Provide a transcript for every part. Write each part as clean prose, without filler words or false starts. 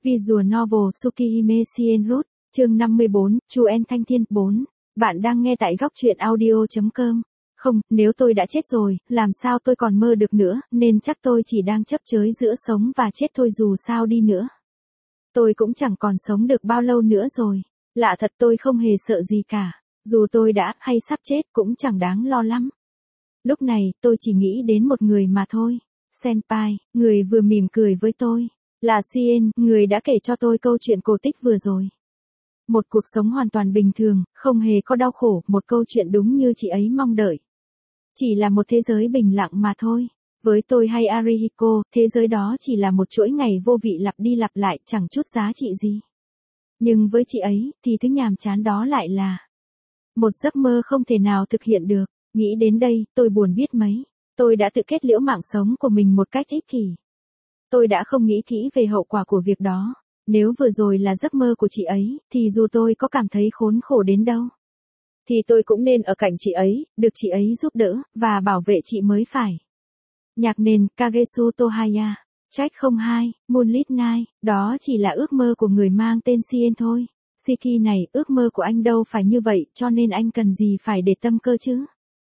Visual Novel Tsukihime Shien Root, chương 54, Chu En Thanh Thiên 4. Bạn đang nghe tại góc truyện audio.com. Không, nếu tôi đã chết rồi, làm sao tôi còn mơ được nữa, nên chắc tôi chỉ đang chấp chới giữa sống và chết thôi dù sao đi nữa. Tôi cũng chẳng còn sống được bao lâu nữa rồi. Lạ thật, tôi không hề sợ gì cả. Dù tôi đã hay sắp chết cũng chẳng đáng lo lắm. Lúc này, tôi chỉ nghĩ đến một người mà thôi. Senpai, người vừa mỉm cười với tôi. Là Shien, người đã kể cho tôi câu chuyện cổ tích vừa rồi. Một cuộc sống hoàn toàn bình thường, không hề có đau khổ, một câu chuyện đúng như chị ấy mong đợi. Chỉ là một thế giới bình lặng mà thôi. Với tôi hay Arihiko, thế giới đó chỉ là một chuỗi ngày vô vị lặp đi lặp lại, chẳng chút giá trị gì. Nhưng với chị ấy, thì thứ nhàm chán đó lại là một giấc mơ không thể nào thực hiện được. Nghĩ đến đây, tôi buồn biết mấy. Tôi đã tự kết liễu mạng sống của mình một cách ích kỷ. Tôi đã không nghĩ kỹ về hậu quả của việc đó. Nếu vừa rồi là giấc mơ của chị ấy, thì dù tôi có cảm thấy khốn khổ đến đâu, thì tôi cũng nên ở cạnh chị ấy, được chị ấy giúp đỡ, và bảo vệ chị mới phải. Nhạc nền, Kagesu Tohaya. Track 02, Moonlit Night, đó chỉ là ước mơ của người mang tên Shien thôi. Shiki này, ước mơ của anh đâu phải như vậy, cho nên anh cần gì phải để tâm cơ chứ.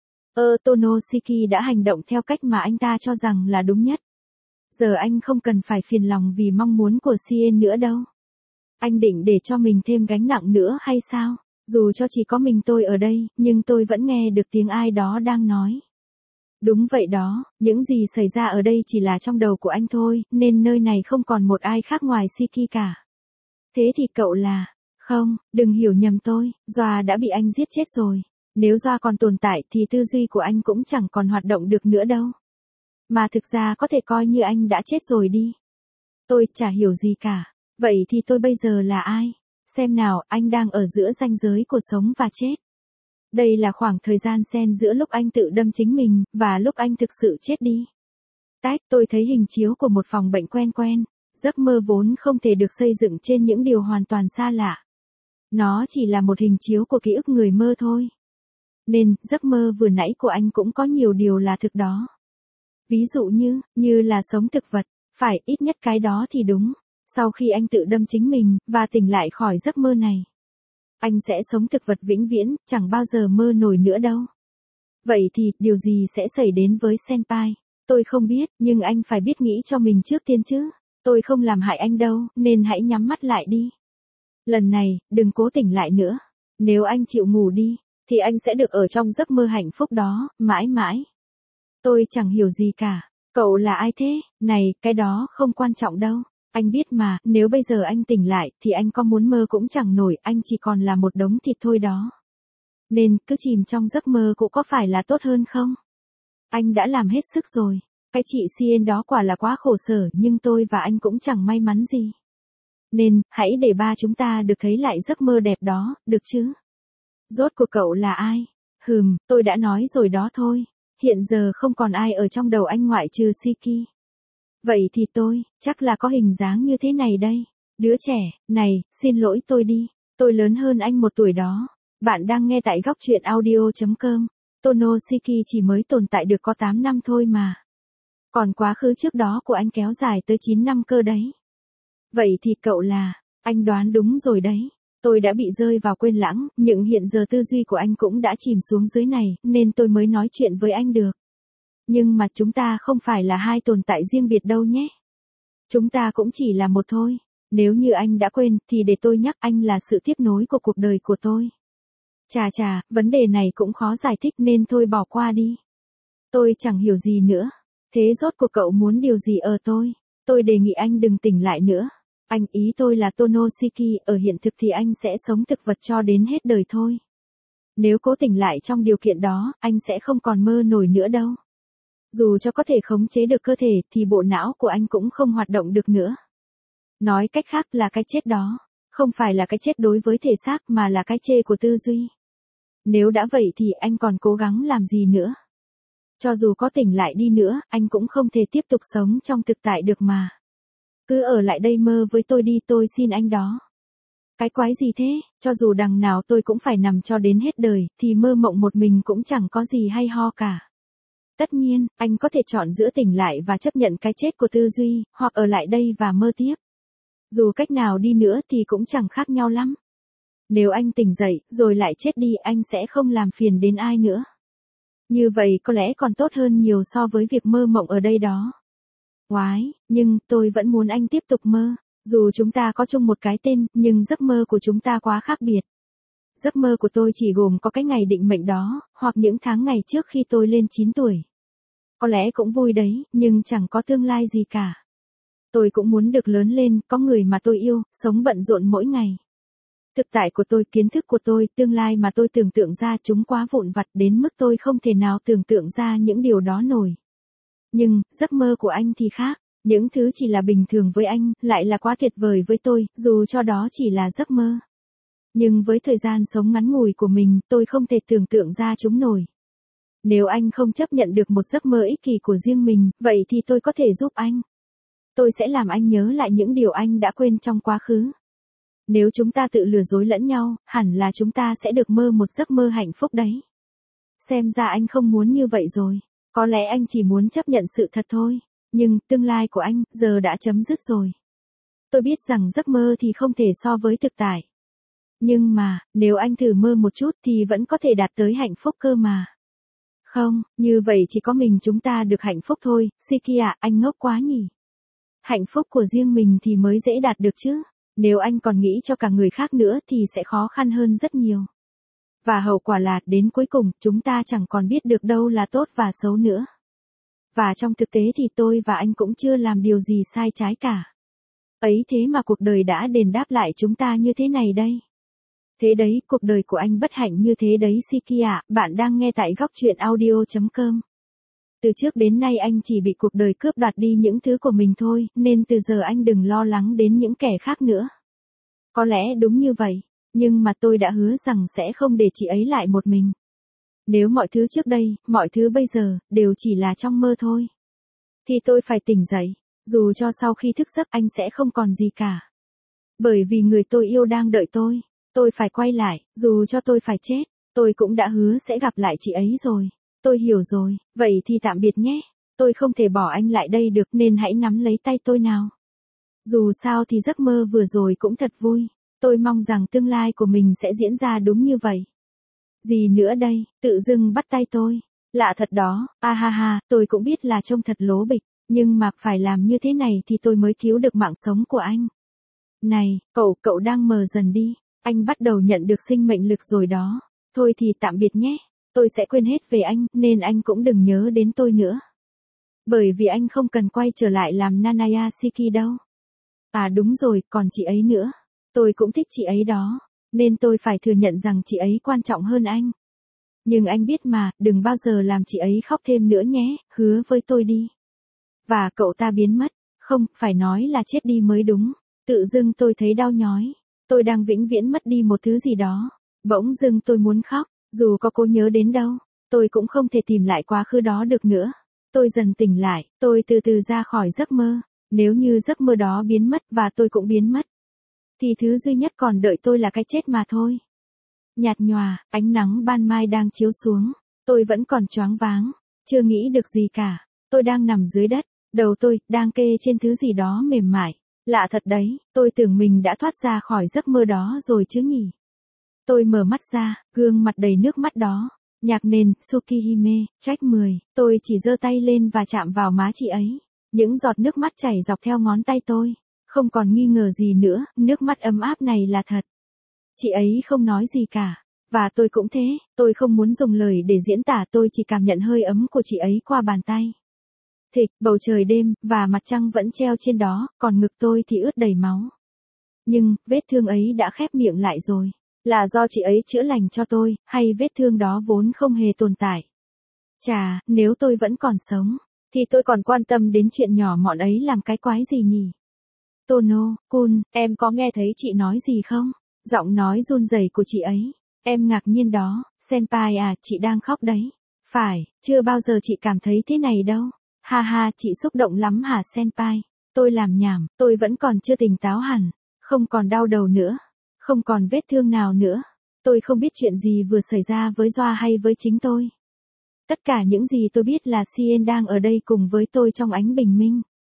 Tonoshiki đã hành động theo cách mà anh ta cho rằng là đúng nhất. Giờ anh không cần phải phiền lòng vì mong muốn của Shien nữa đâu. Anh định để cho mình thêm gánh nặng nữa hay sao? Dù cho chỉ có mình tôi ở đây, nhưng tôi vẫn nghe được tiếng ai đó đang nói. Đúng vậy đó, những gì xảy ra ở đây chỉ là trong đầu của anh thôi, nên nơi này không còn một ai khác ngoài Shiki cả. Thế thì cậu là... Không, đừng hiểu nhầm tôi, Doa đã bị anh giết chết rồi. Nếu Doa còn tồn tại thì tư duy của anh cũng chẳng còn hoạt động được nữa đâu. Mà thực ra có thể coi như anh đã chết rồi đi. Tôi chả hiểu gì cả. Vậy thì tôi bây giờ là ai? Xem nào, anh đang ở giữa ranh giới của sống và chết. Đây là khoảng thời gian xen giữa lúc anh tự đâm chính mình, và lúc anh thực sự chết đi. Tôi thấy hình chiếu của một phòng bệnh quen quen. Giấc mơ vốn không thể được xây dựng trên những điều hoàn toàn xa lạ. Nó chỉ là một hình chiếu của ký ức người mơ thôi. Nên, giấc mơ vừa nãy của anh cũng có nhiều điều là thực đó. Ví dụ như là sống thực vật, phải ít nhất cái đó thì đúng. Sau khi anh tự đâm chính mình, và tỉnh lại khỏi giấc mơ này, anh sẽ sống thực vật vĩnh viễn, chẳng bao giờ mơ nổi nữa đâu. Vậy thì, điều gì sẽ xảy đến với Senpai? Tôi không biết, nhưng anh phải biết nghĩ cho mình trước tiên chứ. Tôi không làm hại anh đâu, nên hãy nhắm mắt lại đi. Lần này, đừng cố tỉnh lại nữa. Nếu anh chịu ngủ đi, thì anh sẽ được ở trong giấc mơ hạnh phúc đó, mãi mãi. Tôi chẳng hiểu gì cả. Cậu là ai thế? Này, cái đó không quan trọng đâu. Anh biết mà, nếu bây giờ anh tỉnh lại, thì anh có muốn mơ cũng chẳng nổi, anh chỉ còn là một đống thịt thôi đó. Nên, cứ chìm trong giấc mơ cũng có phải là tốt hơn không? Anh đã làm hết sức rồi. Cái chị Shien đó quả là quá khổ sở, nhưng tôi và anh cũng chẳng may mắn gì. Nên, hãy để ba chúng ta được thấy lại giấc mơ đẹp đó, được chứ? Rốt cuộc cậu là ai? Tôi đã nói rồi đó thôi. Hiện giờ không còn ai ở trong đầu anh ngoại trừ Shiki. Vậy thì tôi, chắc là có hình dáng như thế này đây. Đứa trẻ, này, xin lỗi tôi đi. Tôi lớn hơn anh 1 tuổi đó. Bạn đang nghe tại góc truyện audio.com. Tonoshiki chỉ mới tồn tại được có 8 năm thôi mà. Còn quá khứ trước đó của anh kéo dài tới 9 năm cơ đấy. Vậy thì cậu là... Anh đoán đúng rồi đấy. Tôi đã bị rơi vào quên lãng, nhưng hiện giờ tư duy của anh cũng đã chìm xuống dưới này, nên tôi mới nói chuyện với anh được. Nhưng mà chúng ta không phải là hai tồn tại riêng biệt đâu nhé. Chúng ta cũng chỉ là một thôi. Nếu như anh đã quên, thì để tôi nhắc, anh là sự tiếp nối của cuộc đời của tôi. Chà, vấn đề này cũng khó giải thích nên thôi bỏ qua đi. Tôi chẳng hiểu gì nữa. Thế rốt cuộc cậu muốn điều gì ở tôi? Tôi đề nghị anh đừng tỉnh lại nữa. Ý tôi là Tonoshiki, ở hiện thực thì anh sẽ sống thực vật cho đến hết đời thôi. Nếu cố tỉnh lại trong điều kiện đó, anh sẽ không còn mơ nổi nữa đâu. Dù cho có thể khống chế được cơ thể, thì bộ não của anh cũng không hoạt động được nữa. Nói cách khác là cái chết đó, không phải là cái chết đối với thể xác mà là cái chê của tư duy. Nếu đã vậy thì anh còn cố gắng làm gì nữa? Cho dù có tỉnh lại đi nữa, anh cũng không thể tiếp tục sống trong thực tại được mà. Cứ ở lại đây mơ với tôi đi, tôi xin anh đó. Cái quái gì thế, cho dù đằng nào tôi cũng phải nằm cho đến hết đời, thì mơ mộng một mình cũng chẳng có gì hay ho cả. Tất nhiên, anh có thể chọn giữa tỉnh lại và chấp nhận cái chết của tư duy, hoặc ở lại đây và mơ tiếp. Dù cách nào đi nữa thì cũng chẳng khác nhau lắm. Nếu anh tỉnh dậy, rồi lại chết đi, anh sẽ không làm phiền đến ai nữa. Như vậy có lẽ còn tốt hơn nhiều so với việc mơ mộng ở đây đó. Oái, nhưng tôi vẫn muốn anh tiếp tục mơ. Dù chúng ta có chung một cái tên, nhưng giấc mơ của chúng ta quá khác biệt. Giấc mơ của tôi chỉ gồm có cái ngày định mệnh đó, hoặc những tháng ngày trước khi tôi lên 9 tuổi. Có lẽ cũng vui đấy, nhưng chẳng có tương lai gì cả. Tôi cũng muốn được lớn lên, có người mà tôi yêu, sống bận rộn mỗi ngày. Thực tại của tôi, kiến thức của tôi, tương lai mà tôi tưởng tượng ra chúng quá vụn vặt đến mức tôi không thể nào tưởng tượng ra những điều đó nổi. Nhưng, giấc mơ của anh thì khác. Những thứ chỉ là bình thường với anh, lại là quá tuyệt vời với tôi, dù cho đó chỉ là giấc mơ. Nhưng với thời gian sống ngắn ngủi của mình, tôi không thể tưởng tượng ra chúng nổi. Nếu anh không chấp nhận được một giấc mơ ích kỷ của riêng mình, vậy thì tôi có thể giúp anh. Tôi sẽ làm anh nhớ lại những điều anh đã quên trong quá khứ. Nếu chúng ta tự lừa dối lẫn nhau, hẳn là chúng ta sẽ được mơ một giấc mơ hạnh phúc đấy. Xem ra anh không muốn như vậy rồi. Có lẽ anh chỉ muốn chấp nhận sự thật thôi. Nhưng, tương lai của anh, giờ đã chấm dứt rồi. Tôi biết rằng giấc mơ thì không thể so với thực tại. Nhưng mà, nếu anh thử mơ một chút thì vẫn có thể đạt tới hạnh phúc cơ mà. Không, như vậy chỉ có mình chúng ta được hạnh phúc thôi, Siki à, anh ngốc quá nhỉ. Hạnh phúc của riêng mình thì mới dễ đạt được chứ. Nếu anh còn nghĩ cho cả người khác nữa thì sẽ khó khăn hơn rất nhiều. Và hậu quả là, đến cuối cùng, chúng ta chẳng còn biết được đâu là tốt và xấu nữa. Và trong thực tế thì tôi và anh cũng chưa làm điều gì sai trái cả. Ấy thế mà cuộc đời đã đền đáp lại chúng ta như thế này đây. Thế đấy, cuộc đời của anh bất hạnh như thế đấy Siki ạ, bạn đang nghe tại góc truyện audio.com. Từ trước đến nay anh chỉ bị cuộc đời cướp đoạt đi những thứ của mình thôi, nên từ giờ anh đừng lo lắng đến những kẻ khác nữa. Có lẽ đúng như vậy, nhưng mà tôi đã hứa rằng sẽ không để chị ấy lại một mình. Nếu mọi thứ trước đây, mọi thứ bây giờ, đều chỉ là trong mơ thôi, thì tôi phải tỉnh dậy, dù cho sau khi thức giấc anh sẽ không còn gì cả. Bởi vì người tôi yêu đang đợi tôi phải quay lại, dù cho tôi phải chết, tôi cũng đã hứa sẽ gặp lại chị ấy rồi. Tôi hiểu rồi, vậy thì tạm biệt nhé. Tôi không thể bỏ anh lại đây được nên hãy nắm lấy tay tôi nào. Dù sao thì giấc mơ vừa rồi cũng thật vui. Tôi mong rằng tương lai của mình sẽ diễn ra đúng như vậy. Gì nữa đây, tự dưng bắt tay tôi. Lạ thật đó, ha ha, tôi cũng biết là trông thật lố bịch, nhưng mà phải làm như thế này thì tôi mới cứu được mạng sống của anh. Này, cậu đang mờ dần đi, anh bắt đầu nhận được sinh mệnh lực rồi đó. Thôi thì tạm biệt nhé, tôi sẽ quên hết về anh, nên anh cũng đừng nhớ đến tôi nữa. Bởi vì anh không cần quay trở lại làm Nanaya Shiki đâu. À đúng rồi, còn chị ấy nữa. Tôi cũng thích chị ấy đó, nên tôi phải thừa nhận rằng chị ấy quan trọng hơn anh. Nhưng anh biết mà, đừng bao giờ làm chị ấy khóc thêm nữa nhé, hứa với tôi đi. Và cậu ta biến mất, không, phải nói là chết đi mới đúng. Tự dưng tôi thấy đau nhói, tôi đang vĩnh viễn mất đi một thứ gì đó. Bỗng dưng tôi muốn khóc, dù có cố nhớ đến đâu, tôi cũng không thể tìm lại quá khứ đó được nữa. Tôi dần tỉnh lại, tôi từ từ ra khỏi giấc mơ. Nếu như giấc mơ đó biến mất và tôi cũng biến mất, thì thứ duy nhất còn đợi tôi là cái chết mà thôi. Nhạt nhòa, ánh nắng ban mai đang chiếu xuống. Tôi vẫn còn choáng váng, chưa nghĩ được gì cả. Tôi đang nằm dưới đất, đầu tôi đang kê trên thứ gì đó mềm mại. Lạ thật đấy, tôi tưởng mình đã thoát ra khỏi giấc mơ đó rồi chứ nhỉ. Tôi mở mắt ra, gương mặt đầy nước mắt đó. Nhạc nền, Tsukihime, track 10. Tôi chỉ giơ tay lên và chạm vào má chị ấy. Những giọt nước mắt chảy dọc theo ngón tay tôi. Không còn nghi ngờ gì nữa, nước mắt ấm áp này là thật. Chị ấy không nói gì cả. Và tôi cũng thế, tôi không muốn dùng lời để diễn tả, tôi chỉ cảm nhận hơi ấm của chị ấy qua bàn tay. Thịch, bầu trời đêm, và mặt trăng vẫn treo trên đó, còn ngực tôi thì ướt đầy máu. Nhưng, vết thương ấy đã khép miệng lại rồi. Là do chị ấy chữa lành cho tôi, hay vết thương đó vốn không hề tồn tại? Chà, nếu tôi vẫn còn sống, thì tôi còn quan tâm đến chuyện nhỏ mọn ấy làm cái quái gì nhỉ? Tono-kun, em có nghe thấy chị nói gì không? Giọng nói run rẩy của chị ấy. Em ngạc nhiên đó, senpai à, chị đang khóc đấy. Phải, chưa bao giờ chị cảm thấy thế này đâu. Ha ha, chị xúc động lắm hả senpai? Tôi làm nhảm, tôi vẫn còn chưa tỉnh táo hẳn. Không còn đau đầu nữa. Không còn vết thương nào nữa. Tôi không biết chuyện gì vừa xảy ra với Doa hay với chính tôi. Tất cả những gì tôi biết là Sien đang ở đây cùng với tôi trong ánh bình minh.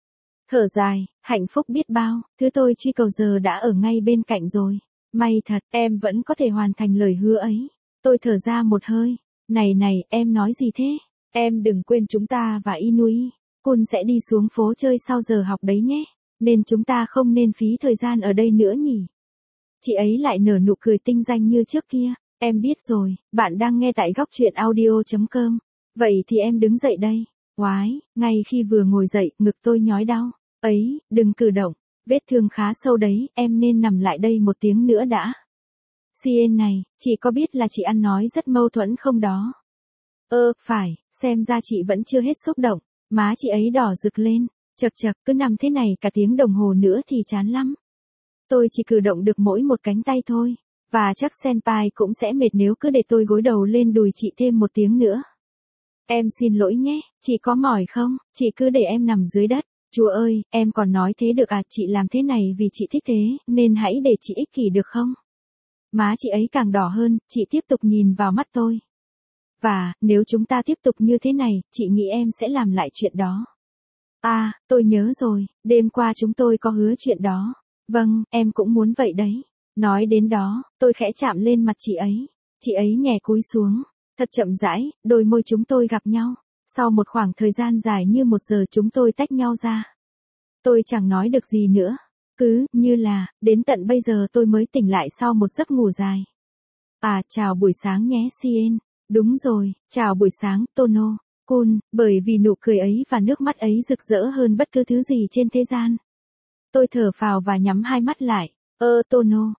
Thở dài, hạnh phúc biết bao, thứ tôi truy cầu giờ đã ở ngay bên cạnh rồi. May thật, em vẫn có thể hoàn thành lời hứa ấy. Tôi thở ra một hơi. Này này, em nói gì thế? Em đừng quên chúng ta và Inui Kun sẽ đi xuống phố chơi sau giờ học đấy nhé. Nên chúng ta không nên phí thời gian ở đây nữa nhỉ? Chị ấy lại nở nụ cười tinh danh như trước kia. Em biết rồi, bạn đang nghe tại góc truyện audio.com. Vậy thì em đứng dậy đây. Oái, ngay khi vừa ngồi dậy, ngực tôi nhói đau. Ấy, đừng cử động. Vết thương khá sâu đấy, em nên nằm lại đây một tiếng nữa đã. Cien này, chị có biết là chị ăn nói rất mâu thuẫn không đó? Phải, xem ra chị vẫn chưa hết xúc động. Má chị ấy đỏ rực lên. Chật chật, cứ nằm thế này cả tiếng đồng hồ nữa thì chán lắm. Tôi chỉ cử động được mỗi một cánh tay thôi. Và chắc senpai cũng sẽ mệt nếu cứ để tôi gối đầu lên đùi chị thêm một tiếng nữa. Em xin lỗi nhé, chị có mỏi không? Chị cứ để em nằm dưới đất. Chúa ơi, em còn nói thế được à? Chị làm thế này vì chị thích thế, nên hãy để chị ích kỷ được không? Má chị ấy càng đỏ hơn, chị tiếp tục nhìn vào mắt tôi. Và, nếu chúng ta tiếp tục như thế này, chị nghĩ em sẽ làm lại chuyện đó. À, tôi nhớ rồi, đêm qua chúng tôi có hứa chuyện đó. Vâng, em cũng muốn vậy đấy. Nói đến đó, tôi khẽ chạm lên mặt chị ấy. Chị ấy nhẹ cúi xuống. Thật chậm rãi, đôi môi chúng tôi gặp nhau. Sau một khoảng thời gian dài như 1 giờ chúng tôi tách nhau ra. Tôi chẳng nói được gì nữa. Cứ, như là, đến tận bây giờ tôi mới tỉnh lại sau một giấc ngủ dài. À, chào buổi sáng nhé Cien. Đúng rồi, chào buổi sáng, Tono. Kun, bởi vì nụ cười ấy và nước mắt ấy rực rỡ hơn bất cứ thứ gì trên thế gian. Tôi thở phào và nhắm hai mắt lại. Tono,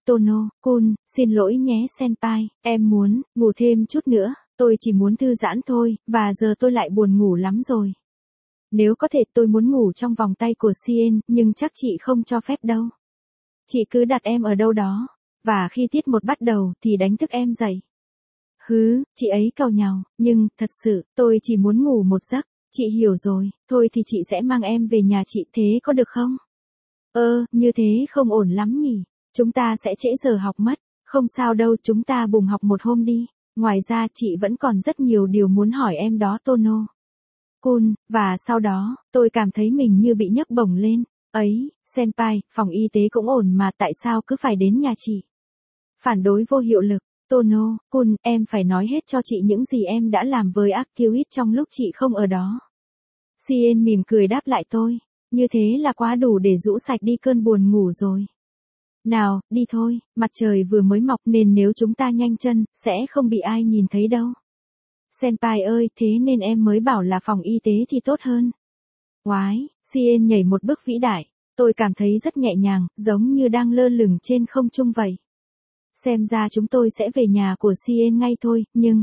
Kun, xin lỗi nhé senpai, em muốn ngủ thêm chút nữa, tôi chỉ muốn thư giãn thôi, và giờ tôi lại buồn ngủ lắm rồi. Nếu có thể tôi muốn ngủ trong vòng tay của Cien, nhưng chắc chị không cho phép đâu. Chị cứ đặt em ở đâu đó, và khi tiết 1 bắt đầu thì đánh thức em dậy. Chị ấy càu nhàu, nhưng, thật sự, tôi chỉ muốn ngủ một giấc, chị hiểu rồi, thôi thì chị sẽ mang em về nhà chị, thế có được không? Như thế không ổn lắm nhỉ, chúng ta sẽ trễ giờ học mất, không sao đâu, chúng ta bùng học một hôm đi, ngoài ra chị vẫn còn rất nhiều điều muốn hỏi em đó Tono. Kun, và sau đó, tôi cảm thấy mình như bị nhấc bổng lên, ấy, senpai, phòng y tế cũng ổn mà tại sao cứ phải đến nhà chị? Phản đối vô hiệu lực. Tono, Kun, em phải nói hết cho chị những gì em đã làm với Arcuit trong lúc chị không ở đó. Cien mỉm cười đáp lại tôi. Như thế là quá đủ để rũ sạch đi cơn buồn ngủ rồi. Nào, đi thôi, mặt trời vừa mới mọc nên nếu chúng ta nhanh chân, sẽ không bị ai nhìn thấy đâu. Senpai ơi, thế nên em mới bảo là phòng y tế thì tốt hơn. Oái, Cien nhảy một bước vĩ đại. Tôi cảm thấy rất nhẹ nhàng, giống như đang lơ lửng trên không trung vậy. Xem ra chúng tôi sẽ về nhà của Cien ngay thôi, nhưng...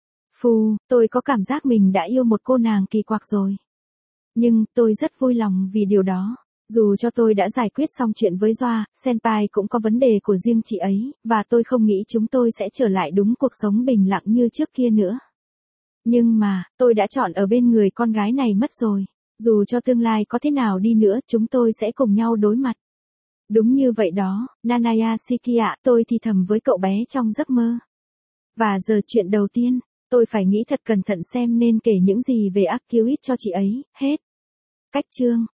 tôi có cảm giác mình đã yêu một cô nàng kỳ quặc rồi. Nhưng, tôi rất vui lòng vì điều đó. Dù cho tôi đã giải quyết xong chuyện với Joa, senpai cũng có vấn đề của riêng chị ấy, và tôi không nghĩ chúng tôi sẽ trở lại đúng cuộc sống bình lặng như trước kia nữa. Nhưng mà, tôi đã chọn ở bên người con gái này mất rồi. Dù cho tương lai có thế nào đi nữa, chúng tôi sẽ cùng nhau đối mặt. Đúng như vậy đó, Nanaya Shiki ạ, tôi thì thầm với cậu bé trong giấc mơ. Và giờ chuyện đầu tiên, tôi phải nghĩ thật cẩn thận xem nên kể những gì về Arcuit cho chị ấy, hết. Cách chương.